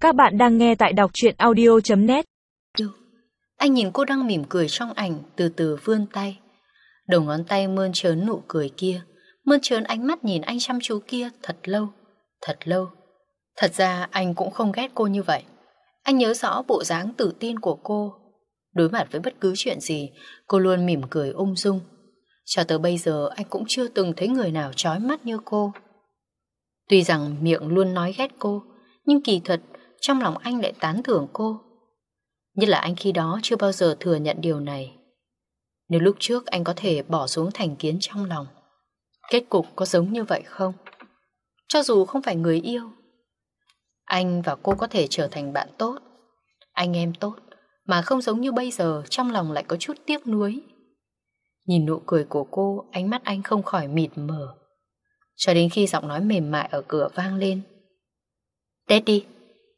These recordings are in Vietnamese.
Các bạn đang nghe tại đọc truyện audio.net. Anh nhìn cô đang mỉm cười trong ảnh, từ từ vươn tay. Đầu ngón tay mơn trớn nụ cười kia, mơn trớn ánh mắt nhìn anh chăm chú kia thật lâu, thật lâu. Thật ra anh cũng không ghét cô như vậy. Anh nhớ rõ bộ dáng tự tin của cô. Đối mặt với bất cứ chuyện gì, cô luôn mỉm cười ung dung. Cho tới bây giờ anh cũng chưa từng thấy người nào chói mắt như cô. Tuy rằng miệng luôn nói ghét cô, nhưng kỳ thật trong lòng anh lại tán thưởng cô. Nhất là anh khi đó chưa bao giờ thừa nhận điều này. Nếu lúc trước anh có thể bỏ xuống thành kiến trong lòng, kết cục có giống như vậy không? Cho dù không phải người yêu, anh và cô có thể trở thành bạn tốt, anh em tốt, mà không giống như bây giờ trong lòng lại có chút tiếc nuối. Nhìn nụ cười của cô, ánh mắt anh không khỏi mịt mờ. Cho đến khi giọng nói mềm mại ở cửa vang lên. Daddy.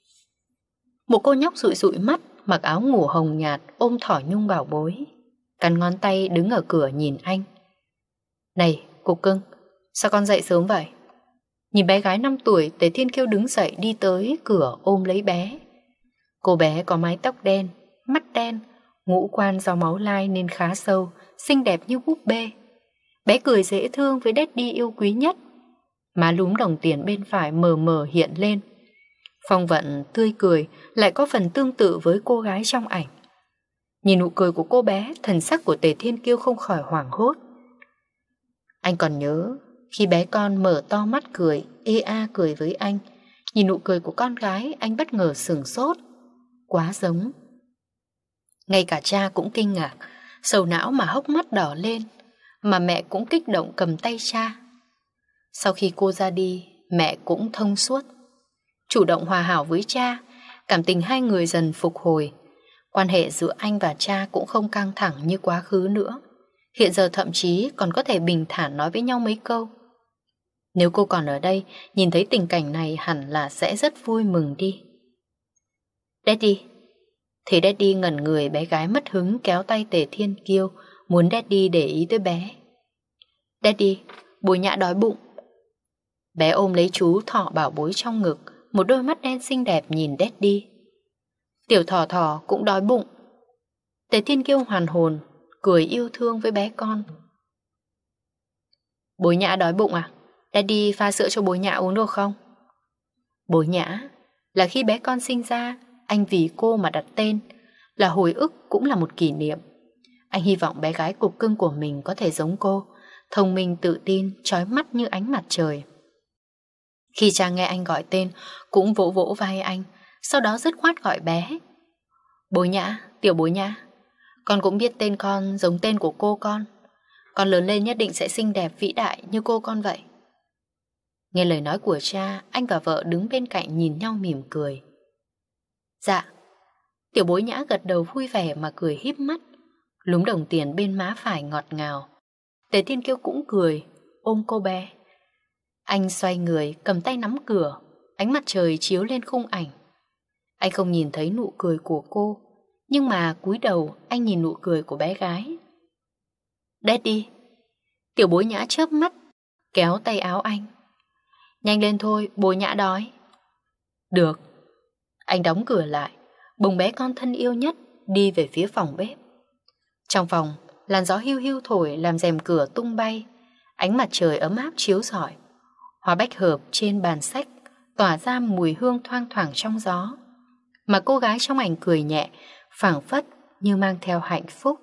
Một cô nhóc dụi dụi mắt, mặc áo ngủ hồng nhạt, ôm thỏi nhung bảo bối, cắn ngón tay đứng ở cửa nhìn anh. Này, cục cưng, sao con dậy sớm vậy? Nhìn bé gái 5 tuổi, Tề Thiên Kiêu đứng dậy đi tới cửa ôm lấy bé. Cô bé có mái tóc đen, mắt đen, ngũ quan do máu lai nên khá sâu, xinh đẹp như búp bê. Bé cười dễ thương với Daddy yêu quý nhất. Má lúm đồng tiền bên phải mờ mờ hiện lên. Phong vận tươi cười lại có phần tương tự với cô gái trong ảnh. Nhìn nụ cười của cô bé, thần sắc của Tề Thiên Kiêu không khỏi hoảng hốt. Anh còn nhớ khi bé con mở to mắt cười, ê a cười với anh. Nhìn nụ cười của con gái, anh bất ngờ sửng sốt. Quá giống. Ngay cả cha cũng kinh ngạc, sầu não mà hốc mắt đỏ lên. Mà mẹ cũng kích động cầm tay cha. Sau khi cô ra đi, mẹ cũng thông suốt, chủ động hòa hảo với cha. Cảm tình hai người dần phục hồi. Quan hệ giữa anh và cha cũng không căng thẳng như quá khứ nữa. Hiện giờ thậm chí còn có thể bình thản nói với nhau mấy câu. Nếu cô còn ở đây, nhìn thấy tình cảnh này hẳn là sẽ rất vui mừng đi. Daddy. Thì Daddy ngẩn người, bé gái mất hứng kéo tay Tề Thiên Kiêu, muốn Daddy để ý tới bé. Daddy, Bối Nhã đói bụng. Bé ôm lấy chú thỏ bảo bối trong ngực, một đôi mắt đen xinh đẹp nhìn Daddy. Tiểu thỏ thỏ cũng đói bụng. Tề Thiên Kiêu hoàn hồn, cười yêu thương với bé con. Bối Nhã đói bụng à? Daddy pha sữa cho Bối Nhã uống được không? Bối Nhã là khi bé con sinh ra, anh vì cô mà đặt tên, là hồi ức cũng là một kỷ niệm. Anh hy vọng bé gái cục cưng của mình có thể giống cô, thông minh tự tin, chói mắt như ánh mặt trời. Khi cha nghe anh gọi tên, cũng vỗ vỗ vai anh, sau đó dứt khoát gọi bé. Bối Nhã, tiểu Bối Nhã, con cũng biết tên con giống tên của cô con. Con lớn lên nhất định sẽ xinh đẹp vĩ đại như cô con vậy. Nghe lời nói của cha, anh và vợ đứng bên cạnh nhìn nhau mỉm cười. Dạ. Tiểu Bối Nhã gật đầu vui vẻ mà cười híp mắt, lúm đồng tiền bên má phải ngọt ngào. Tề Thiên Kiêu cũng cười, ôm cô bé. Anh xoay người, cầm tay nắm cửa, ánh mặt trời chiếu lên khung ảnh. Anh không nhìn thấy nụ cười của cô, nhưng mà cúi đầu anh nhìn nụ cười của bé gái. Daddy. Tiểu Bối Nhã chớp mắt, kéo tay áo anh. Nhanh lên thôi, Bối Nhã đói. Được. Anh đóng cửa lại, bồng bé con thân yêu nhất đi về phía phòng bếp. Trong phòng, làn gió hiu hiu thổi làm rèm cửa tung bay. Ánh mặt trời ấm áp chiếu rọi. Hoa bách hợp trên bàn sách tỏa ra mùi hương thoang thoảng trong gió. Mà cô gái trong ảnh cười nhẹ, phảng phất như mang theo hạnh phúc.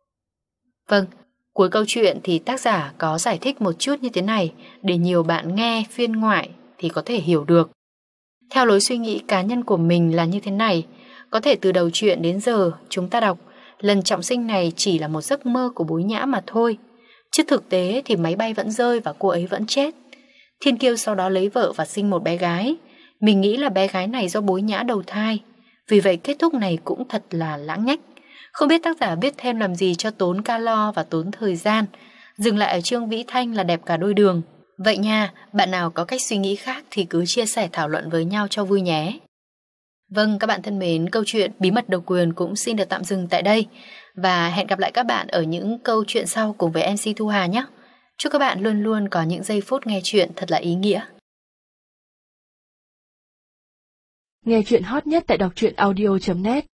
Vâng, cuối câu chuyện thì tác giả có giải thích một chút như thế này để nhiều bạn nghe phiên ngoại thì có thể hiểu được. Theo lối suy nghĩ cá nhân của mình là như thế này, có thể từ đầu chuyện đến giờ chúng ta đọc lần trọng sinh này chỉ là một giấc mơ của Bối Nhã mà thôi. Chứ thực tế thì máy bay vẫn rơi và cô ấy vẫn chết. Thiên Kiêu sau đó lấy vợ và sinh một bé gái. Mình nghĩ là bé gái này do Bối Nhã đầu thai. Vì vậy kết thúc này cũng thật là lãng nhách. Không biết tác giả viết thêm làm gì cho tốn calo và tốn thời gian. Dừng lại ở Trương Vĩ Thanh là đẹp cả đôi đường. Vậy nha, bạn nào có cách suy nghĩ khác thì cứ chia sẻ thảo luận với nhau cho vui nhé. Vâng, các bạn thân mến, câu chuyện Bí mật độc quyền cũng xin được tạm dừng tại đây. Và hẹn gặp lại các bạn ở những câu chuyện sau cùng với MC Thu Hà nhé. Chúc các bạn luôn luôn có những giây phút nghe chuyện thật là ý nghĩa. Nghe chuyện hot nhất tại đọc truyện audio.net